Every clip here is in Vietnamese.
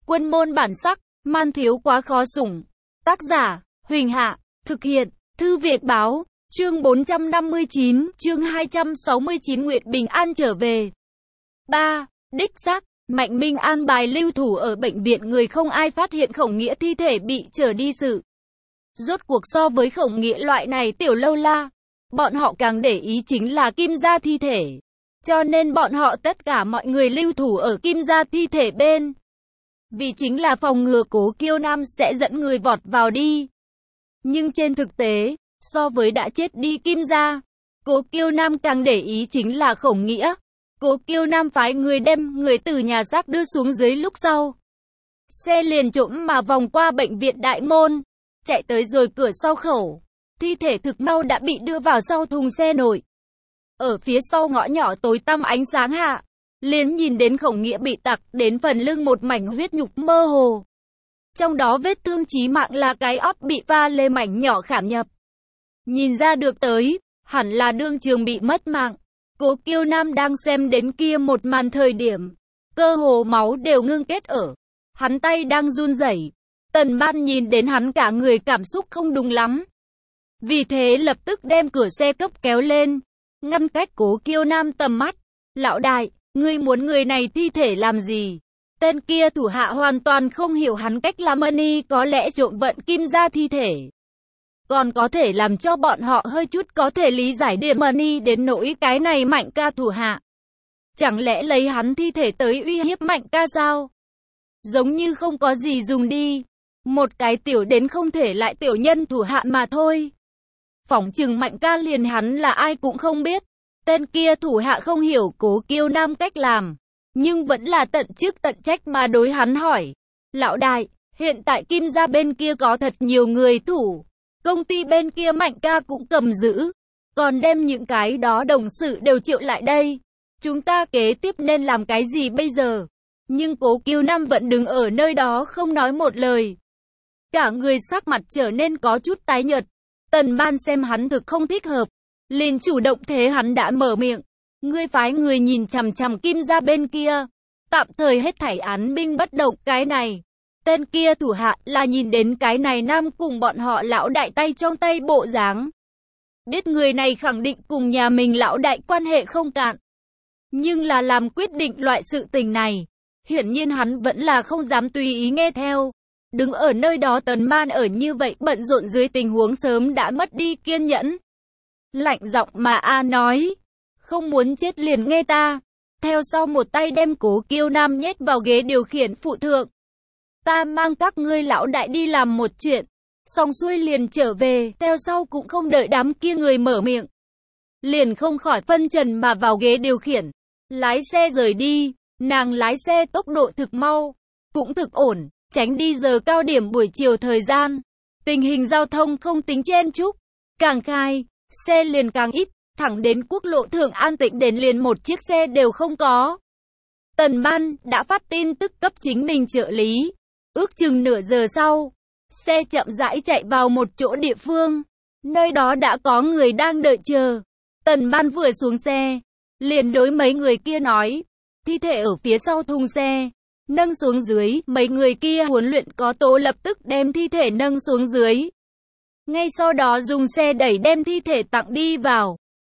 Quân môn bản sắc, man thiếu quá khó sủng. Tác giả, Huỳnh Hạ, thực hiện, Thư Viện Báo, chương 459, chương 269 Nguyệt Bình An trở về. 3. Đích xác, Mạnh Minh an bài lưu thủ ở bệnh viện, người không ai phát hiện Khổng Nghĩa thi thể bị trở đi xử. Rốt cuộc so với Khổng Nghĩa loại này tiểu lâu la, bọn họ càng để ý chính là Kim gia thi thể. Cho nên bọn họ tất cả mọi người lưu thủ ở Kim gia thi thể bên. Vì chính là phòng ngừa Cố Kiêu Nam sẽ dẫn người vọt vào đi. Nhưng trên thực tế, so với đã chết đi Kim gia, Cố Kiêu Nam càng để ý chính là Khổng Nghĩa. Cố Kiêu Nam phái người đem người từ nhà xác đưa xuống dưới lúc sau. Xe liền trộm mà vòng qua bệnh viện đại môn, chạy tới rồi cửa sau khẩu. Thi thể thực mau đã bị đưa vào sau thùng xe nổi. Ở phía sau ngõ nhỏ tối tăm ánh sáng hạ, liền nhìn đến Khổng Nghĩa bị tặc đến phần lưng một mảnh huyết nhục mơ hồ. Trong đó vết thương chí mạng là cái ót bị va lê mảnh nhỏ khảm nhập. Nhìn ra được tới, hẳn là đương trường bị mất mạng. Cố Kiêu Nam đang xem đến kia một màn thời điểm, cơ hồ máu đều ngưng kết ở. Hắn tay đang run rẩy. Tần Ban nhìn đến hắn cả người cảm xúc không đúng lắm. Vì thế lập tức đem cửa xe cấp kéo lên, ngăn cách Cố Kiêu Nam tầm mắt. Lão đại, ngươi muốn người này thi thể làm gì? Tên kia thủ hạ hoàn toàn không hiểu hắn cách làm ân, có lẽ trộm vận Kim gia thi thể. Còn có thể làm cho bọn họ hơi chút có thể lý giải điểm ân đến nỗi cái này Mạnh ca thủ hạ. Chẳng lẽ lấy hắn thi thể tới uy hiếp Mạnh ca sao? Giống như không có gì dùng đi. Một cái tiểu đến không thể lại tiểu nhân thủ hạ mà thôi. Phỏng chừng Mạnh ca liền hắn là ai cũng không biết. Tên kia thủ hạ không hiểu Cố Kiêu Nam cách làm, nhưng vẫn là tận chức tận trách mà đối hắn hỏi. Lão đại, hiện tại Kim gia bên kia có thật nhiều người thủ. Công ty bên kia Mạnh ca cũng cầm giữ. Còn đem những cái đó đồng sự đều triệu lại đây. Chúng ta kế tiếp nên làm cái gì bây giờ? Nhưng Cố Kiêu Nam vẫn đứng ở nơi đó không nói một lời. Cả người sắc mặt trở nên có chút tái nhợt. Tần Ban xem hắn thực không thích hợp, liền chủ động thế hắn đã mở miệng. Ngươi phái người nhìn chằm chằm Kim gia bên kia, tạm thời hết thảy án binh bất động. Cái này, tên kia thủ hạ là nhìn đến cái này nam cùng bọn họ lão đại tay trong tay bộ dáng, biết người này khẳng định cùng nhà mình lão đại quan hệ không cạn. Nhưng là làm quyết định loại sự tình này, hiển nhiên hắn vẫn là không dám tùy ý nghe theo. Đứng ở nơi đó Tần Man ở như vậy bận rộn dưới tình huống sớm đã mất đi kiên nhẫn. Lạnh giọng mà nói, không muốn chết liền nghe ta. Theo sau một tay đem Cố Kiêu Nam nhét vào ghế điều khiển phụ thượng. Ta mang các ngươi lão đại đi làm một chuyện, xong xuôi liền trở về. Theo sau cũng không đợi đám kia người mở miệng, liền không khỏi phân trần mà vào ghế điều khiển, lái xe rời đi. Nàng lái xe tốc độ thực mau, cũng thực ổn, tránh đi giờ cao điểm buổi chiều thời gian. Tình hình giao thông không tính chen chúc, càng khai, xe liền càng ít, thẳng đến quốc lộ Thượng an tĩnh đến liền một chiếc xe đều không có. Tần Ban đã phát tin tức cấp chính mình trợ lý. Ước chừng nửa giờ sau, xe chậm rãi chạy vào một chỗ địa phương. Nơi đó đã có người đang đợi chờ. Tần Ban vừa xuống xe, liền đối mấy người kia nói, thi thể ở phía sau thùng xe, nâng xuống dưới. Mấy người kia huấn luyện có tố lập tức đem thi thể nâng xuống dưới. Ngay sau đó dùng xe đẩy đem thi thể tặng đi vào.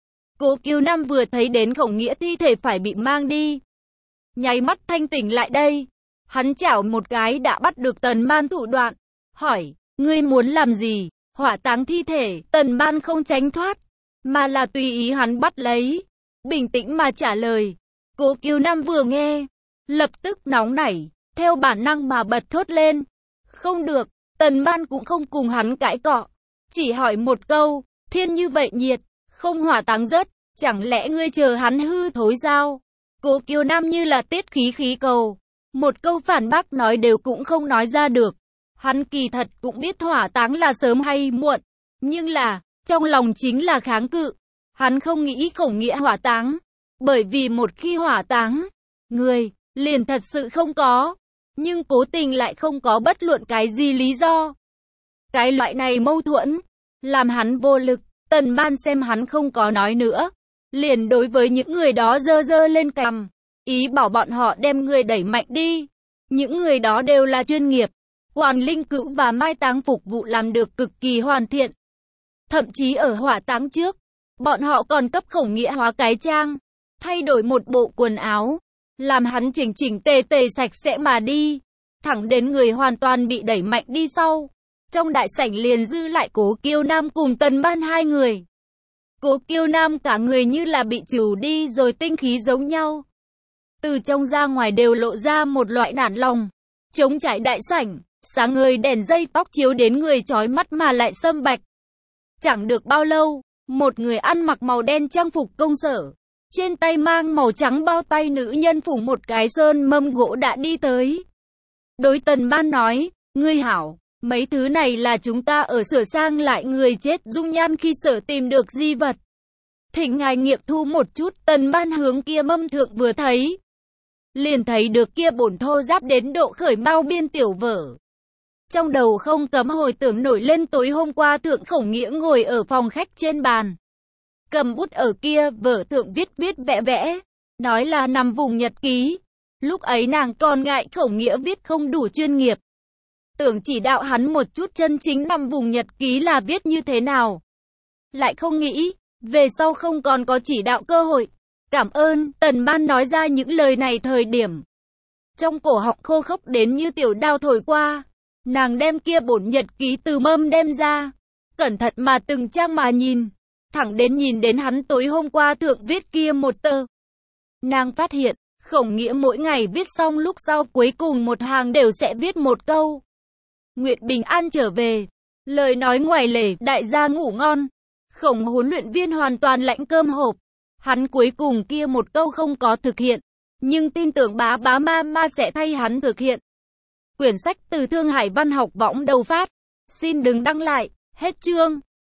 Cố Kiêu Nam vừa thấy đến Khổng Nghĩa thi thể phải bị mang đi, nháy mắt thanh tỉnh lại đây. Hắn chảo một cái đã bắt được Tần Man thủ đoạn, hỏi, ngươi muốn làm gì? Hỏa táng thi thể. Tần Man không tránh thoát, mà là tùy ý hắn bắt lấy, bình tĩnh mà trả lời. Cố Kiêu Nam vừa nghe, lập tức nóng nảy, theo bản năng mà bật thốt lên. Không được. Tần Man cũng không cùng hắn cãi cọ, chỉ hỏi một câu, thiên như vậy nhiệt, không hỏa táng rớt, chẳng lẽ ngươi chờ hắn hư thối sao? Cố Kiêu Nam như là tiết khí cầu, một câu phản bác nói đều cũng không nói ra được. Hắn kỳ thật cũng biết hỏa táng là sớm hay muộn, nhưng là, trong lòng chính là kháng cự. Hắn không nghĩ Khổng Nghĩa hỏa táng, bởi vì một khi hỏa táng, người liền thật sự không có, nhưng cố tình lại không có bất luận cái gì lý do. Cái loại này mâu thuẫn, làm hắn vô lực. Tần Man xem hắn không có nói nữa, liền đối với những người đó giơ giơ lên cằm, ý bảo bọn họ đem người đẩy mạnh đi. Những người đó đều là chuyên nghiệp. Quản linh cữu và mai táng phục vụ làm được cực kỳ hoàn thiện. Thậm chí ở hỏa táng trước, bọn họ còn cấp Khổng Nghĩa hóa cái trang, thay đổi một bộ quần áo, làm hắn chỉnh chỉnh tề tề sạch sẽ mà đi, thẳng đến người hoàn toàn bị đẩy mạnh đi sau. Trong đại sảnh liền dư lại Cố Kiêu Nam cùng Tần Ban hai người. Cố Kiêu Nam cả người như là bị trừ đi rồi, tinh khí giống nhau. Từ trong ra ngoài đều lộ ra một loại nản lòng. Trống trải đại sảnh, sáng ngời đèn dây tóc chiếu đến người chói mắt mà lại sâm bạch. Chẳng được bao lâu, một người ăn mặc màu đen trang phục công sở, trên tay mang màu trắng bao tay nữ nhân phủ một cái sơn mâm gỗ đã đi tới. Đối Tần Ban nói, ngươi hảo, mấy thứ này là chúng ta ở sửa sang lại người chết dung nhan khi sở tìm được di vật. Thỉnh ngài nghiệm thu một chút. Tần Ban hướng kia mâm thượng vừa thấy, liền thấy được kia bổn thô giáp đến độ khởi mau biên tiểu vở. Trong đầu không cấm hồi tưởng nổi lên tối hôm qua Thượng Khổng Nghĩa ngồi ở phòng khách trên bàn, cầm bút ở kia vở thượng viết vẽ vẽ, nói là nằm vùng nhật ký. Lúc ấy nàng còn ngại Khổng Nghĩa viết không đủ chuyên nghiệp, tưởng chỉ đạo hắn một chút chân chính nằm vùng nhật ký là viết như thế nào. Lại không nghĩ, về sau không còn có chỉ đạo cơ hội. Cảm ơn. Tần Ban nói ra những lời này thời điểm, trong cổ họng khô khốc đến như tiểu đao thổi qua. Nàng đem kia bổn nhật ký từ mâm đem ra, cẩn thận mà từng trang mà nhìn, thẳng đến nhìn đến hắn tối hôm qua thượng viết kia một tờ. Nàng phát hiện, Khổng Nghĩa mỗi ngày viết xong lúc sau cuối cùng một hàng đều sẽ viết một câu: Nguyệt bình an trở về. Lời nói ngoài lề, đại gia ngủ ngon. Khổng huấn luyện viên hoàn toàn lãnh cơm hộp. Hắn cuối cùng kia một câu không có thực hiện, nhưng tin tưởng bá ma sẽ thay hắn thực hiện. Quyển sách từ Thương Hải Văn học võng đầu phát. Xin đừng đăng lại. Hết chương.